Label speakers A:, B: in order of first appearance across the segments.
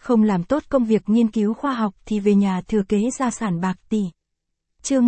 A: không làm tốt công việc nghiên cứu khoa học thì về nhà thừa kế gia sản bạc tỷ. Chương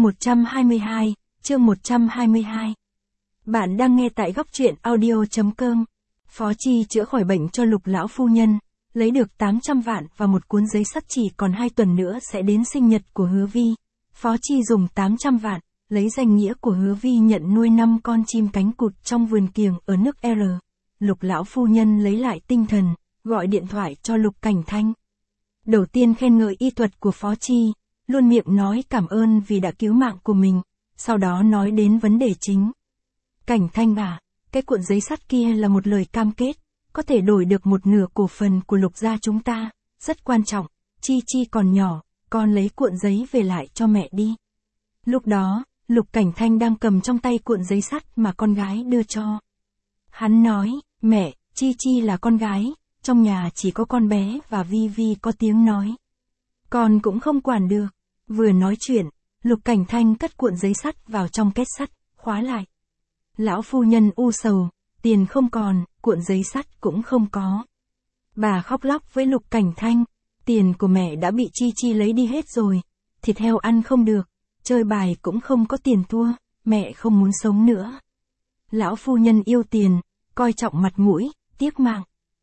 A: 122, chương 122. Bạn đang nghe tại góc truyện audio.com. Phó Chi chữa khỏi bệnh cho Lục lão phu nhân, lấy được 800 vạn và một cuốn giấy sắt chỉ còn 2 tuần nữa sẽ đến sinh nhật của Hứa Vi. Phó Chi dùng 800 vạn, lấy danh nghĩa của Hứa Vi nhận nuôi 5 con chim cánh cụt trong vườn kiểng ở nước R. Lục lão phu nhân lấy lại tinh thần, gọi điện thoại cho Lục Cảnh Thanh. Đầu tiên khen ngợi y thuật của Phó Chi, luôn miệng nói cảm ơn vì đã cứu mạng của mình, sau đó nói đến vấn đề chính. Cảnh Thanh à, cái cuộn giấy sắt kia là một lời cam kết, có thể đổi được một nửa cổ phần của Lục gia chúng ta, rất quan trọng, Chi Chi còn nhỏ, con lấy cuộn giấy về lại cho mẹ đi. Lúc đó, Lục Cảnh Thanh đang cầm trong tay cuộn giấy sắt mà con gái đưa cho. Hắn nói, mẹ, Chi Chi là con gái, trong nhà chỉ có con bé và Vi Vi có tiếng nói. Con cũng không quản được. Vừa nói chuyện, Lục Cảnh Thanh cất cuộn giấy sắt vào trong két sắt, khóa lại. Lão phu nhân u sầu, tiền không còn, cuộn giấy sắt cũng không có. Bà khóc lóc với Lục Cảnh Thanh, tiền của mẹ đã bị Chi Chi lấy đi hết rồi, thịt heo ăn không được, chơi bài cũng không có tiền thua, mẹ không muốn sống nữa. Lão phu nhân yêu tiền, coi trọng mặt mũi, tiếc mạng.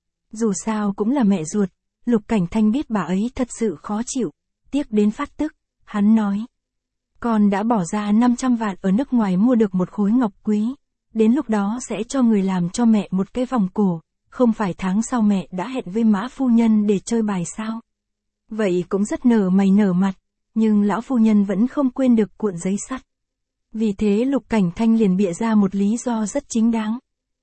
A: Dù sao cũng là mẹ ruột, Lục Cảnh Thanh biết bà ấy thật sự khó chịu, tiếc đến phát tức, hắn nói. Con đã bỏ ra 500 vạn ở nước ngoài mua được một khối ngọc quý, đến lúc đó sẽ cho người làm cho mẹ một cái vòng cổ, không phải tháng sau mẹ đã hẹn với Mã phu nhân để chơi bài sao? Vậy cũng rất nở mày nở mặt, nhưng lão phu nhân vẫn không quên được cuộn giấy sắt. Vì thế Lục Cảnh Thanh liền bịa ra một lý do rất chính đáng.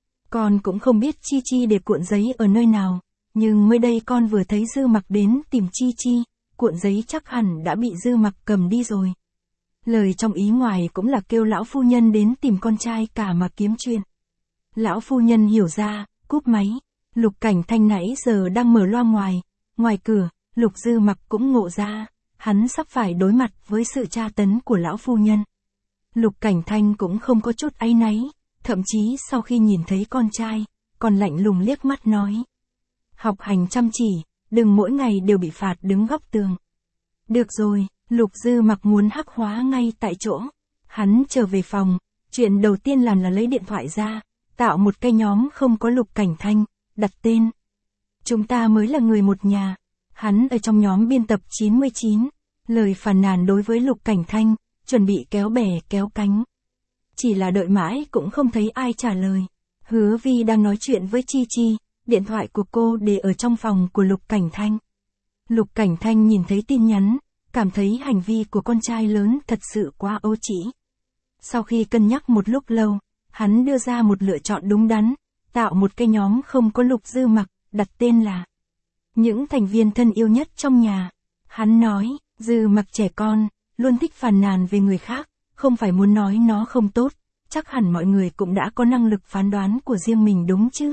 A: Con cũng không biết Chi Chi để cuộn giấy ở nơi nào, nhưng mới đây con vừa thấy Dư Mặc đến tìm Chi Chi, cuộn giấy chắc hẳn đã bị Dư Mặc cầm đi rồi. Lời trong ý ngoài cũng là kêu lão phu nhân đến tìm con trai cả mà kiếm chuyện. Lão phu nhân hiểu ra, cúp máy. Lục Cảnh Thanh nãy giờ đang mở loa ngoài cửa, Lục Dư Mặc cũng ngộ ra, hắn sắp phải đối mặt với sự tra tấn của lão phu nhân. Lục Cảnh Thanh cũng không có chút áy náy, thậm chí sau khi nhìn thấy con trai, còn lạnh lùng liếc mắt nói. Học hành chăm chỉ, đừng mỗi ngày đều bị phạt đứng góc tường. Được rồi, Lục Dư Mặc muốn hắc hóa ngay tại chỗ. Hắn trở về phòng, chuyện đầu tiên làm là lấy điện thoại ra, tạo một cái nhóm không có Lục Cảnh Thanh, đặt tên. Chúng ta mới là người một nhà. Hắn ở trong nhóm biên tập 99, lời phàn nàn đối với Lục Cảnh Thanh, chuẩn bị kéo bè kéo cánh. Chỉ là đợi mãi cũng không thấy ai trả lời. Hứa Vi đang nói chuyện với Chi Chi, điện thoại của cô để ở trong phòng của Lục Cảnh Thanh. Lục Cảnh Thanh nhìn thấy tin nhắn, cảm thấy hành vi của con trai lớn thật sự quá ấu trĩ. Sau khi cân nhắc một lúc lâu, hắn đưa ra một lựa chọn đúng đắn, tạo một cái nhóm không có Lục Dư Mặc, đặt tên là những thành viên thân yêu nhất trong nhà. Hắn nói, Dư Mặc trẻ con, luôn thích phàn nàn về người khác, không phải muốn nói nó không tốt, chắc hẳn mọi người cũng đã có năng lực phán đoán của riêng mình đúng chứ.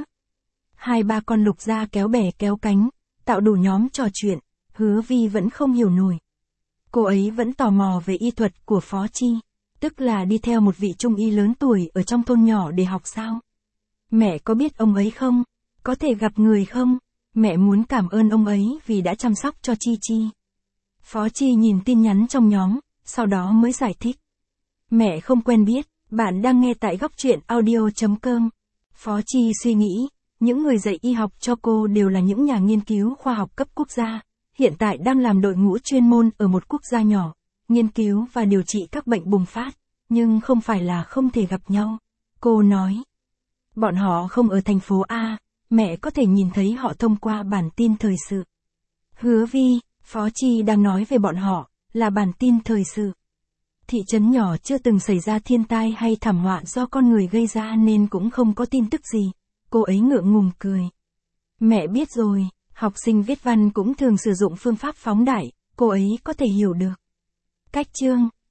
A: 2-3 con Lục gia kéo bè kéo cánh, tạo đủ nhóm trò chuyện, Hứa Vi vẫn không hiểu nổi. Cô ấy vẫn tò mò về y thuật của Phó Chi, tức là đi theo một vị trung y lớn tuổi ở trong thôn nhỏ để học sao. Mẹ có biết ông ấy không? Có thể gặp người không? Mẹ muốn cảm ơn ông ấy vì đã chăm sóc cho Chi Chi. Phó Chi nhìn tin nhắn trong nhóm, sau đó mới giải thích. Mẹ không quen biết, bạn đang nghe tại góc truyện audio.com. Phó Chi suy nghĩ, những người dạy y học cho cô đều là những nhà nghiên cứu khoa học cấp quốc gia, hiện tại đang làm đội ngũ chuyên môn ở một quốc gia nhỏ, nghiên cứu và điều trị các bệnh bùng phát, nhưng không phải là không thể gặp nhau. Cô nói, bọn họ không ở thành phố A, mẹ có thể nhìn thấy họ thông qua bản tin thời sự. Hứa Vi, Phó Chi đang nói về bọn họ, là bản tin thời sự. Thị trấn nhỏ chưa từng xảy ra thiên tai hay thảm họa do con người gây ra nên cũng không có tin tức gì. Cô ấy ngượng ngùng cười. Mẹ biết rồi, học sinh viết văn cũng thường sử dụng phương pháp phóng đại, cô ấy có thể hiểu được. Cách chương